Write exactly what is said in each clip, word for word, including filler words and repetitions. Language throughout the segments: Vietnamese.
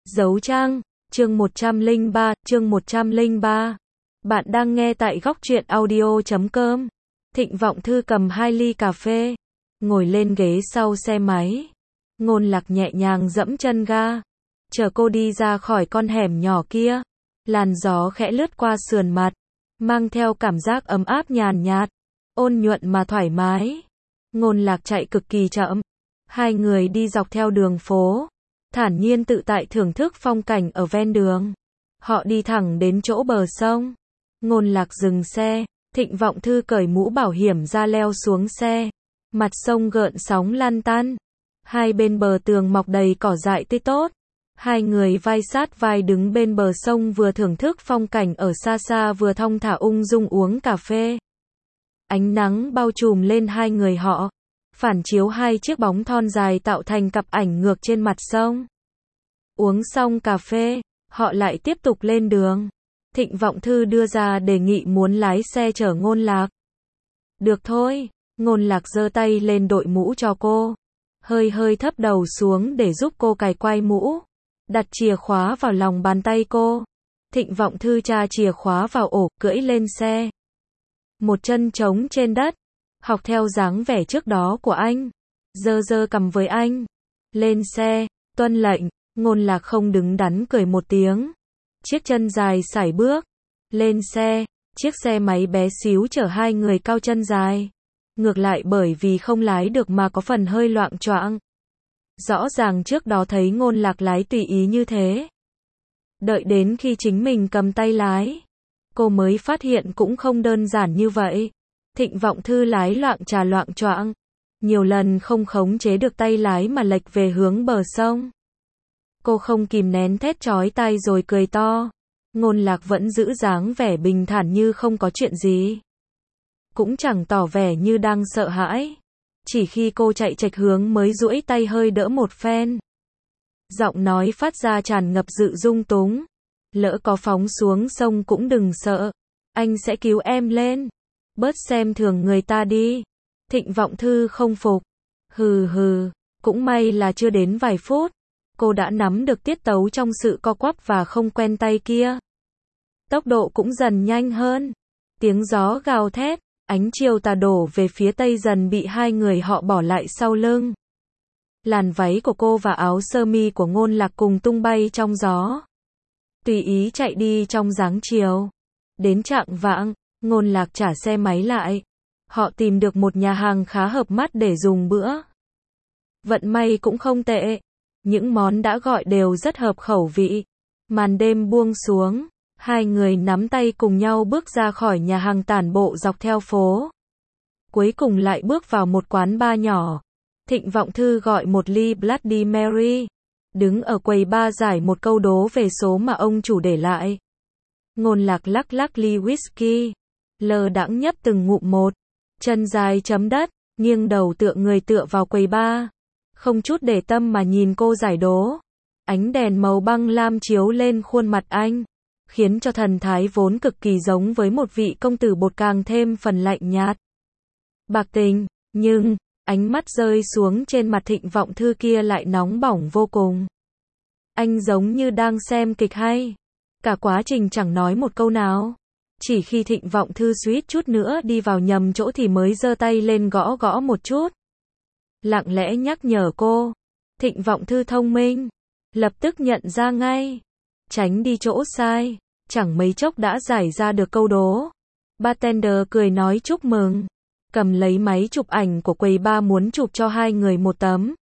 Dấu trang, chương một trăm lẻ ba, chương một trăm lẻ ba. Bạn đang nghe tại góc truyện audio chấm com. Thịnh Vọng Thư cầm hai ly cà phê, ngồi lên ghế sau xe máy. Ngôn Lạc nhẹ nhàng dẫm chân ga, chờ cô đi ra khỏi con hẻm nhỏ kia. Làn gió khẽ lướt qua sườn mặt, mang theo cảm giác ấm áp nhàn nhạt, ôn nhuận mà thoải mái. Ngôn Lạc chạy cực kỳ chậm. Hai người đi dọc theo đường phố, thản nhiên tự tại thưởng thức phong cảnh ở ven đường. Họ đi thẳng đến chỗ bờ sông. Ngôn Lạc dừng xe, Thịnh Vọng Thư cởi mũ bảo hiểm ra leo xuống xe. Mặt sông gợn sóng lan tăn. Hai bên bờ tường mọc đầy cỏ dại tươi tốt. Hai người vai sát vai đứng bên bờ sông vừa thưởng thức phong cảnh ở xa xa vừa thong thả ung dung uống cà phê. Ánh nắng bao trùm lên hai người họ, phản chiếu hai chiếc bóng thon dài tạo thành cặp ảnh ngược trên mặt sông. Uống xong cà phê, họ lại tiếp tục lên đường. Thịnh Vọng Thư đưa ra đề nghị muốn lái xe chở Ngôn Lạc. Được thôi, Ngôn Lạc giơ tay lên đội mũ cho cô. Hơi hơi thấp đầu xuống để giúp cô cài quai mũ. Đặt chìa khóa vào lòng bàn tay cô. Thịnh Vọng Thư tra chìa khóa vào ổ, cưỡi lên xe. Một chân trống trên đất, học theo dáng vẻ trước đó của anh. Giơ giơ cầm với anh. Lên xe, tuân lệnh. Ngôn Lạc không đứng đắn cười một tiếng. Chiếc chân dài sải bước. Lên xe, chiếc xe máy bé xíu chở hai người cao chân dài. Ngược lại bởi vì không lái được mà có phần hơi loạng choạng. Rõ ràng trước đó thấy Ngôn Lạc lái tùy ý như thế. Đợi đến khi chính mình cầm tay lái, cô mới phát hiện cũng không đơn giản như vậy. Thịnh Vọng Thư lái loạng trà loạng choạng, nhiều lần không khống chế được tay lái mà lệch về hướng bờ sông. Cô không kìm nén thét chói tai rồi cười to. Ngôn Lạc vẫn giữ dáng vẻ bình thản như không có chuyện gì. Cũng chẳng tỏ vẻ như đang sợ hãi. Chỉ khi cô chạy chệch hướng mới duỗi tay hơi đỡ một phen. Giọng nói phát ra tràn ngập sự dung túng. Lỡ có phóng xuống sông cũng đừng sợ. Anh sẽ cứu em lên. Bớt xem thường người ta đi. Thịnh Vọng Thư không phục. Hừ hừ, cũng may là chưa đến vài phút. Cô đã nắm được tiết tấu trong sự co quắp và không quen tay kia. Tốc độ cũng dần nhanh hơn. Tiếng gió gào thét, ánh chiều tà đổ về phía tây dần bị hai người họ bỏ lại sau lưng. Làn váy của cô và áo sơ mi của Ngôn Lạc cùng tung bay trong gió. Tùy ý chạy đi trong dáng chiều. Đến chạng vạng, Ngôn Lạc trả xe máy lại. Họ tìm được một nhà hàng khá hợp mắt để dùng bữa. Vận may cũng không tệ. Những món đã gọi đều rất hợp khẩu vị. Màn đêm buông xuống, hai người nắm tay cùng nhau bước ra khỏi nhà hàng tản bộ dọc theo phố. Cuối cùng lại bước vào một quán bar nhỏ. Thịnh Vọng Thư gọi một ly Bloody Mary. Đứng ở quầy bar giải một câu đố về số mà ông chủ để lại. Ngôn Lạc lắc lắc ly whisky. Lờ đãng nhấp từng ngụm một. Chân dài chấm đất, nghiêng đầu tựa người tựa vào quầy bar. Không chút để tâm mà nhìn cô giải đố. Ánh đèn màu băng lam chiếu lên khuôn mặt anh, khiến cho thần thái vốn cực kỳ giống với một vị công tử bột càng thêm phần lạnh nhạt. Bạc tình, nhưng, ánh mắt rơi xuống trên mặt Thịnh Vọng Thư kia lại nóng bỏng vô cùng. Anh giống như đang xem kịch hay. Cả quá trình chẳng nói một câu nào. Chỉ khi Thịnh Vọng Thư suýt chút nữa đi vào nhầm chỗ thì mới giơ tay lên gõ gõ một chút. Lặng lẽ nhắc nhở cô. Thịnh Vọng Thư thông minh, lập tức nhận ra ngay. Tránh đi chỗ sai. Chẳng mấy chốc đã giải ra được câu đố. Bartender cười nói chúc mừng. Cầm lấy máy chụp ảnh của quầy bar muốn chụp cho hai người một tấm.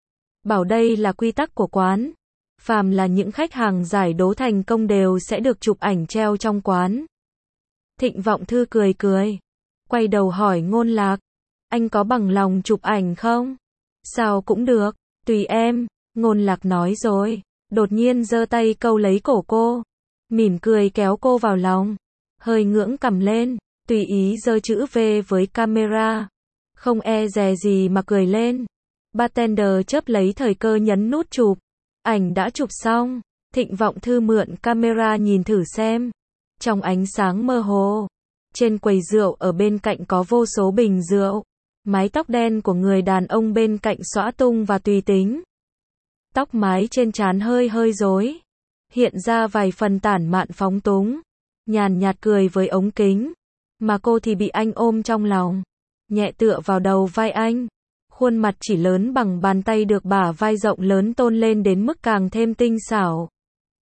Bảo đây là quy tắc của quán. Phàm là những khách hàng giải đố thành công đều sẽ được chụp ảnh treo trong quán. Thịnh Vọng Thư cười cười. Quay đầu hỏi Ngôn Lạc. Anh có bằng lòng chụp ảnh không? Sao cũng được, tùy em. Ngôn Lạc nói rồi. Đột nhiên giơ tay câu lấy cổ cô. Mỉm cười kéo cô vào lòng. Hơi ngưỡng cằm lên. Tùy ý giơ chữ V với camera. Không e dè gì mà cười lên. Bartender chớp lấy thời cơ nhấn nút chụp. Ảnh đã chụp xong. Thịnh Vọng Thư mượn camera nhìn thử xem. Trong ánh sáng mơ hồ, trên quầy rượu ở bên cạnh có vô số bình rượu. Mái tóc đen của người đàn ông bên cạnh xõa tung và tùy tính. tóc mái trên trán hơi hơi rối, hiện ra vài phần tản mạn phóng túng, nhàn nhạt cười với ống kính, mà cô thì bị anh ôm trong lòng, nhẹ tựa vào đầu vai anh, khuôn mặt chỉ lớn bằng bàn tay được bả vai rộng lớn tôn lên đến mức càng thêm tinh xảo.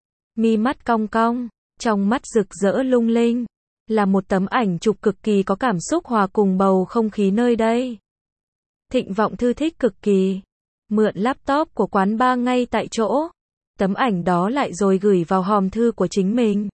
Mi mắt cong cong, trong mắt rực rỡ lung linh, là một tấm ảnh chụp cực kỳ có cảm xúc hòa cùng bầu không khí nơi đây. Thịnh Vọng Thư thích cực kỳ, mượn laptop của quán bar ngay tại chỗ, tấm ảnh đó lại rồi gửi vào hòm thư của chính mình.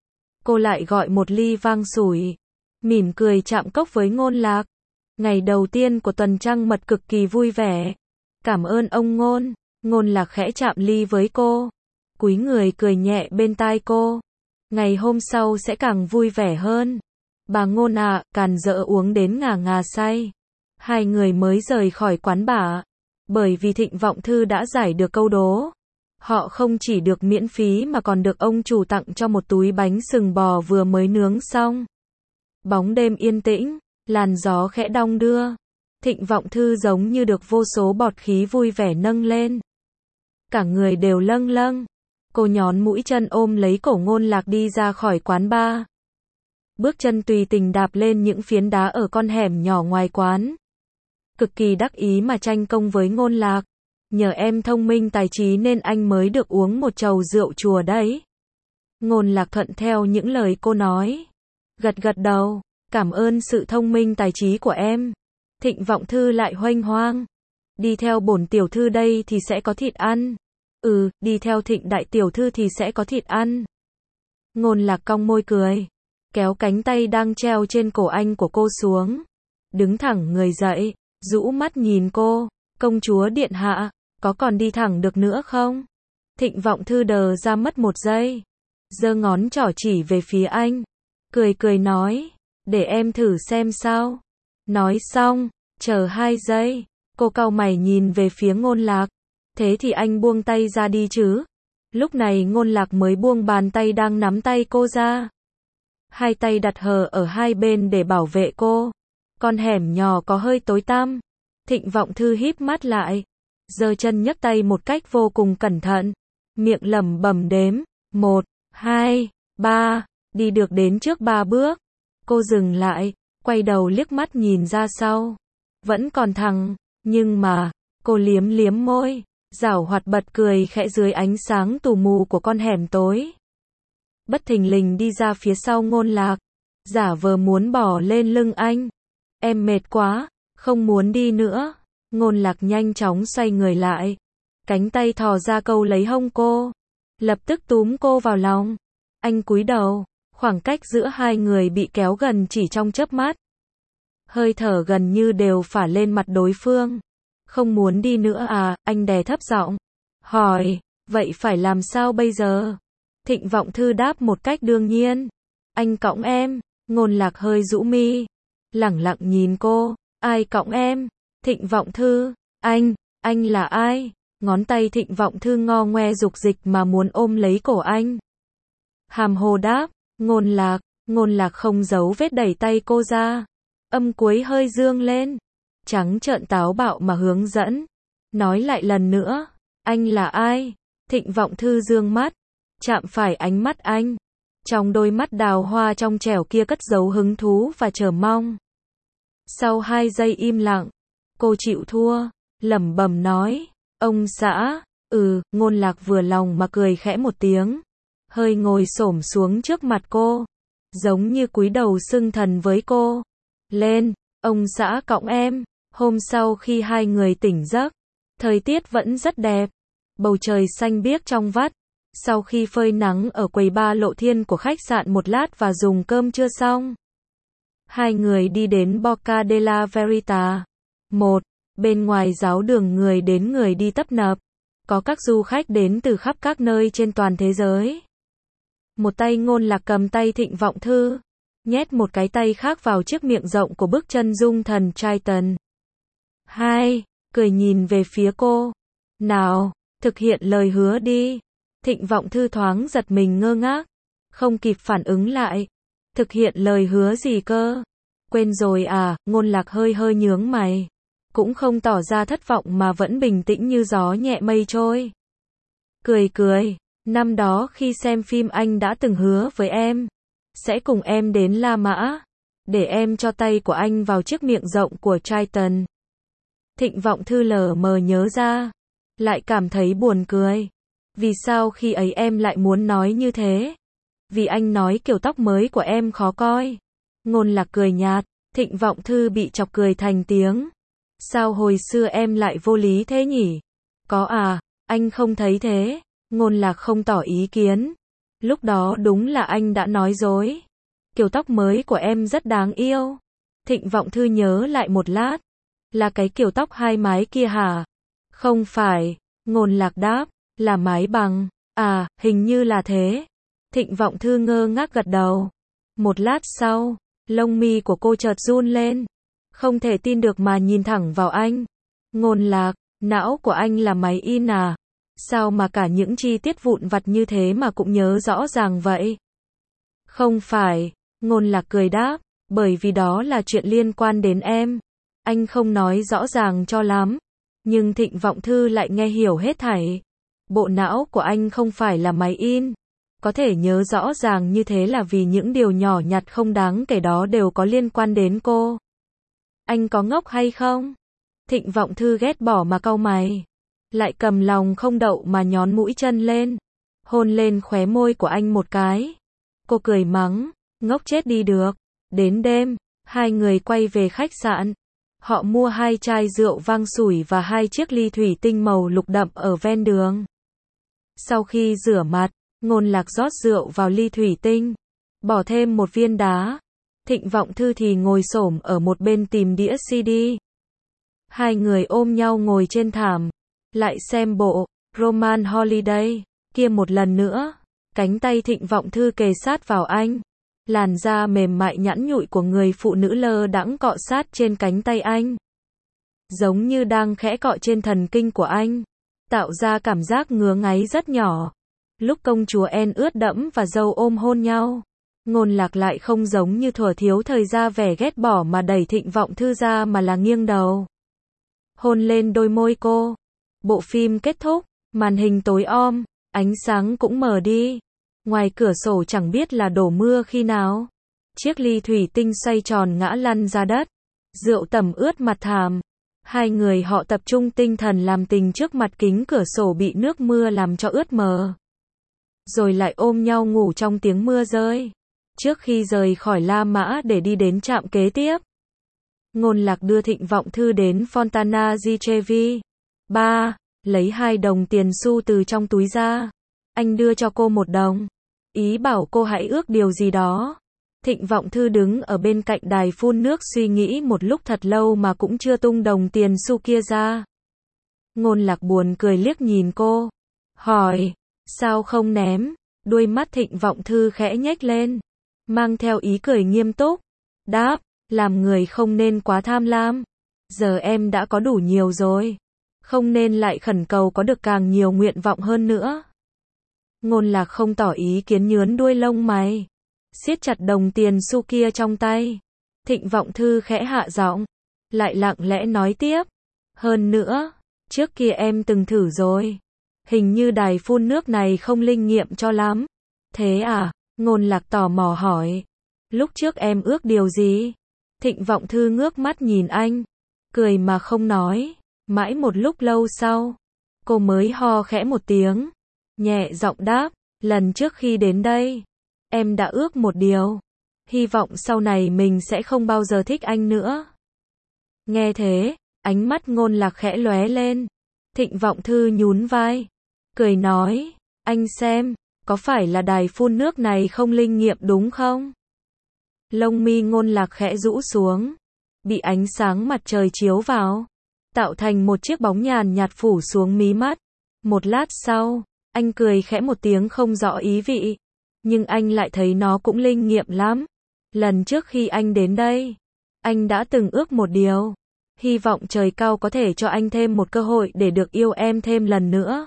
Cô lại gọi một ly vang sủi, mỉm cười chạm cốc với Ngôn Lạc. Ngày đầu tiên của tuần trăng mật cực kỳ vui vẻ. Cảm ơn ông Ngôn. Ngôn Lạc khẽ chạm ly với cô, cúi người cười nhẹ bên tai cô. Ngày hôm sau sẽ càng vui vẻ hơn. Bà Ngôn ạ, à, càn rỡ uống đến ngà ngà say. Hai người mới rời khỏi quán bar, bởi vì Thịnh Vọng Thư đã giải được câu đố. Họ không chỉ được miễn phí mà còn được ông chủ tặng cho một túi bánh sừng bò vừa mới nướng xong. Bóng đêm yên tĩnh, làn gió khẽ đong đưa. Thịnh Vọng Thư giống như được vô số bọt khí vui vẻ nâng lên. Cả người đều lâng lâng. Cô nhón mũi chân ôm lấy cổ Ngôn Lạc đi ra khỏi quán bar. Bước chân tùy tình đạp lên những phiến đá ở con hẻm nhỏ ngoài quán. Cực kỳ đắc ý mà tranh công với Ngôn Lạc. Nhờ em thông minh tài trí nên anh mới được uống một chầu rượu chùa đấy. Ngôn Lạc thuận theo những lời cô nói. Gật gật đầu, cảm ơn sự thông minh tài trí của em. Thịnh Vọng Thư lại huênh hoang. Đi theo bổn tiểu thư đây thì sẽ có thịt ăn. Ừ, đi theo Thịnh đại tiểu thư thì sẽ có thịt ăn. Ngôn Lạc cong môi cười, kéo cánh tay đang treo trên cổ anh của cô xuống. Đứng thẳng người dậy, rũ mắt nhìn cô. Công chúa điện hạ, có còn đi thẳng được nữa không? Thịnh Vọng Thư đờ ra mất một giây, giơ ngón trỏ chỉ về phía anh, cười cười nói, để em thử xem sao. Nói xong, chờ hai giây, cô cau mày nhìn về phía Ngôn Lạc. Thế thì anh buông tay ra đi chứ. Lúc này Ngôn Lạc mới buông bàn tay đang nắm tay cô ra. Hai tay đặt hờ ở hai bên để bảo vệ cô. Con hẻm nhỏ có hơi tối tăm. Thịnh Vọng Thư híp mắt lại, giơ chân nhấc tay một cách vô cùng cẩn thận, miệng lẩm bẩm đếm, một, hai, ba, đi được đến trước ba bước. Cô dừng lại, quay đầu liếc mắt nhìn ra sau. Vẫn còn thẳng, nhưng mà, cô liếm liếm môi, giảo hoạt bật cười khẽ dưới ánh sáng tù mù của con hẻm tối. Bất thình lình đi ra phía sau Ngôn Lạc, giả vờ muốn bỏ lên lưng anh. Em mệt quá, không muốn đi nữa. Ngôn Lạc nhanh chóng xoay người lại, cánh tay thò ra câu lấy hông cô, lập tức túm cô vào lòng. Anh cúi đầu, khoảng cách giữa hai người bị kéo gần chỉ trong chớp mắt. Hơi thở gần như đều phả lên mặt đối phương. Không muốn đi nữa à? Anh đè thấp giọng hỏi. Vậy phải làm sao bây giờ? Thịnh Vọng Thư đáp một cách đương nhiên. Anh cõng em. Ngôn Lạc hơi rũ mi, lẳng lặng nhìn cô. Ai cõng em? Thịnh Vọng Thư. Anh, anh là ai? Ngón tay Thịnh Vọng Thư ngo ngoe dục dịch mà muốn ôm lấy cổ anh. Hàm hồ đáp. Ngôn Lạc. Ngôn Lạc không giấu vết đẩy tay cô ra. Âm cuối hơi dương lên, trắng trợn táo bạo mà hướng dẫn. Nói lại lần nữa. Anh là ai? Thịnh Vọng Thư dương mắt, chạm phải ánh mắt anh. Trong đôi mắt đào hoa trong trẻo kia cất giấu hứng thú và chờ mong. Sau hai giây im lặng, cô chịu thua, lẩm bẩm nói. Ông xã. Ừ. Ngôn Lạc vừa lòng mà cười khẽ một tiếng, hơi ngồi xổm xuống trước mặt cô, giống như cúi đầu xưng thần với cô. Lên, ông xã cõng em. Hôm sau khi hai người tỉnh giấc, thời tiết vẫn rất đẹp, bầu trời xanh biếc trong vắt. Sau khi phơi nắng ở quầy bar Lộ Thiên của khách sạn một lát và dùng cơm trưa xong, hai người đi đến Boca della Verita. Một, bên ngoài giáo đường người đến người đi tấp nập, có các du khách đến từ khắp các nơi trên toàn thế giới. Một tay Ngôn Lạc cầm tay Thịnh Vọng Thư, nhét một cái tay khác vào chiếc miệng rộng của bức chân dung thần Triton. Hai, cười nhìn về phía cô. Nào, thực hiện lời hứa đi. Thịnh Vọng Thư thoáng giật mình ngơ ngác, không kịp phản ứng lại. Thực hiện lời hứa gì cơ? Quên rồi à? Ngôn Lạc hơi hơi nhướng mày, cũng không tỏ ra thất vọng mà vẫn bình tĩnh như gió nhẹ mây trôi. cười cười. Năm đó khi xem phim anh đã từng hứa với em, sẽ cùng em đến La Mã, để em cho tay của anh vào chiếc miệng rộng của Triton. Thịnh Vọng Thư lờ mờ nhớ ra, lại cảm thấy buồn cười. Vì sao khi ấy em lại muốn nói như thế? Vì anh nói kiểu tóc mới của em khó coi. Ngôn Lạc cười nhạt, Thịnh Vọng Thư bị chọc cười thành tiếng. Sao hồi xưa em lại vô lý thế nhỉ? Có à, anh không thấy thế. Ngôn Lạc không tỏ ý kiến. Lúc đó đúng là anh đã nói dối. Kiểu tóc mới của em rất đáng yêu. Thịnh Vọng Thư nhớ lại một lát. Là cái kiểu tóc hai mái kia hả? Không phải. Ngôn Lạc đáp. Là mái bằng. À, hình như là thế. Thịnh Vọng Thư ngơ ngác gật đầu. Một lát sau, lông mi của cô chợt run lên. Không thể tin được mà nhìn thẳng vào anh. Ngôn Lạc, não của anh là máy in à? Sao mà cả những chi tiết vụn vặt như thế mà cũng nhớ rõ ràng vậy? Không phải. Ngôn Lạc cười đáp. Bởi vì đó là chuyện liên quan đến em. Anh không nói rõ ràng cho lắm. Nhưng Thịnh Vọng Thư lại nghe hiểu hết thảy. Bộ não của anh không phải là máy in. Có thể nhớ rõ ràng như thế là vì những điều nhỏ nhặt không đáng kể đó đều có liên quan đến cô. Anh có ngốc hay không? Thịnh Vọng Thư ghét bỏ mà cau mày. Lại cầm lòng không đậu mà nhón mũi chân lên. Hôn lên khóe môi của anh một cái. Cô cười mắng. Ngốc chết đi được. Đến đêm, hai người quay về khách sạn. Họ mua hai chai rượu vang sủi và hai chiếc ly thủy tinh màu lục đậm ở ven đường. Sau khi rửa mặt, Ngôn Lạc rót rượu vào ly thủy tinh, bỏ thêm một viên đá. Thịnh Vọng Thư thì ngồi xổm ở một bên tìm đĩa xê đê. Hai người ôm nhau ngồi trên thảm, lại xem bộ Roman Holiday kia một lần nữa. Cánh tay Thịnh Vọng Thư kề sát vào anh. Làn da mềm mại nhẵn nhụi của người phụ nữ lơ đãng cọ sát trên cánh tay anh. Giống như đang khẽ cọ trên thần kinh của anh, tạo ra cảm giác ngứa ngáy rất nhỏ. Lúc công chúa En ướt đẫm và dâu ôm hôn nhau, Ngôn Lạc lại không giống như thuở thiếu thời ra vẻ ghét bỏ mà đẩy Thịnh Vọng Thư ra mà là nghiêng đầu. Hôn lên đôi môi cô. Bộ phim kết thúc, màn hình tối om, ánh sáng cũng mờ đi. Ngoài cửa sổ chẳng biết là đổ mưa khi nào. Chiếc ly thủy tinh xoay tròn ngã lăn ra đất. Rượu tẩm ướt mặt thảm. Hai người họ tập trung tinh thần làm tình trước mặt kính cửa sổ bị nước mưa làm cho ướt mờ. Rồi lại ôm nhau ngủ trong tiếng mưa rơi. Trước khi rời khỏi La Mã để đi đến trạm kế tiếp, Ngôn Lạc đưa Thịnh Vọng Thư đến Fontana di Trevi. Ba, lấy hai đồng tiền xu từ trong túi ra. Anh đưa cho cô một đồng. Ý bảo cô hãy ước điều gì đó. Thịnh Vọng Thư đứng ở bên cạnh đài phun nước suy nghĩ một lúc thật lâu mà cũng chưa tung đồng tiền xu kia ra. Ngôn Lạc buồn cười liếc nhìn cô. Hỏi, sao không ném? Đuôi mắt Thịnh Vọng Thư khẽ nhếch lên, mang theo ý cười nghiêm túc. Đáp, làm người không nên quá tham lam. Giờ em đã có đủ nhiều rồi. Không nên lại khẩn cầu có được càng nhiều nguyện vọng hơn nữa. Ngôn Lạc không tỏ ý kiến nhướn đuôi lông mày, siết chặt đồng tiền xu kia trong tay. Thịnh Vọng Thư khẽ hạ giọng, lại lặng lẽ nói tiếp. Hơn nữa, trước kia em từng thử rồi. Hình như đài phun nước này không linh nghiệm cho lắm. Thế à? Ngôn Lạc tò mò hỏi. Lúc trước em ước điều gì? Thịnh Vọng Thư ngước mắt nhìn anh, cười mà không nói. Mãi một lúc lâu sau, cô mới ho khẽ một tiếng, nhẹ giọng đáp, lần trước khi đến đây, em đã ước một điều. Hy vọng sau này mình sẽ không bao giờ thích anh nữa. Nghe thế, ánh mắt Ngôn Lạc khẽ lóe lên. Thịnh Vọng Thư nhún vai, cười nói, anh xem, có phải là đài phun nước này không linh nghiệm đúng không? Lông mi Ngôn Lạc khẽ rũ xuống, bị ánh sáng mặt trời chiếu vào, tạo thành một chiếc bóng nhàn nhạt phủ xuống mí mắt. Một lát sau, anh cười khẽ một tiếng không rõ ý vị, nhưng anh lại thấy nó cũng linh nghiệm lắm. Lần trước khi anh đến đây, anh đã từng ước một điều, hy vọng trời cao có thể cho anh thêm một cơ hội để được yêu em thêm lần nữa.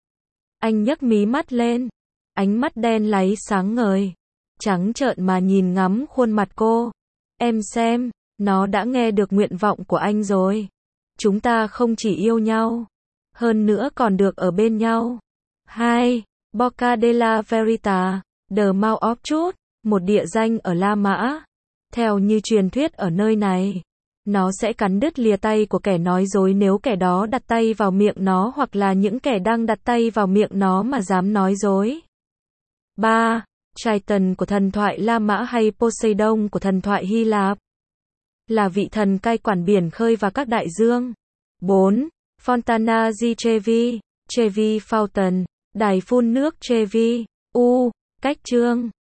Anh nhấc mí mắt lên, ánh mắt đen láy sáng ngời, trắng trợn mà nhìn ngắm khuôn mặt cô. Em xem, nó đã nghe được nguyện vọng của anh rồi. Chúng ta không chỉ yêu nhau, hơn nữa còn được ở bên nhau. hai. Bocca della Verita, The Mouth of Truth, một địa danh ở La Mã. Theo như truyền thuyết ở nơi này, nó sẽ cắn đứt lìa tay của kẻ nói dối nếu kẻ đó đặt tay vào miệng nó hoặc là những kẻ đang đặt tay vào miệng nó mà dám nói dối. ba. Triton của thần thoại La Mã hay Poseidon của thần thoại Hy Lạp, là vị thần cai quản biển khơi và các đại dương. bốn. Fontana di Trevi, Trevi Fountain, đài phun nước Trevi. U. Cách chương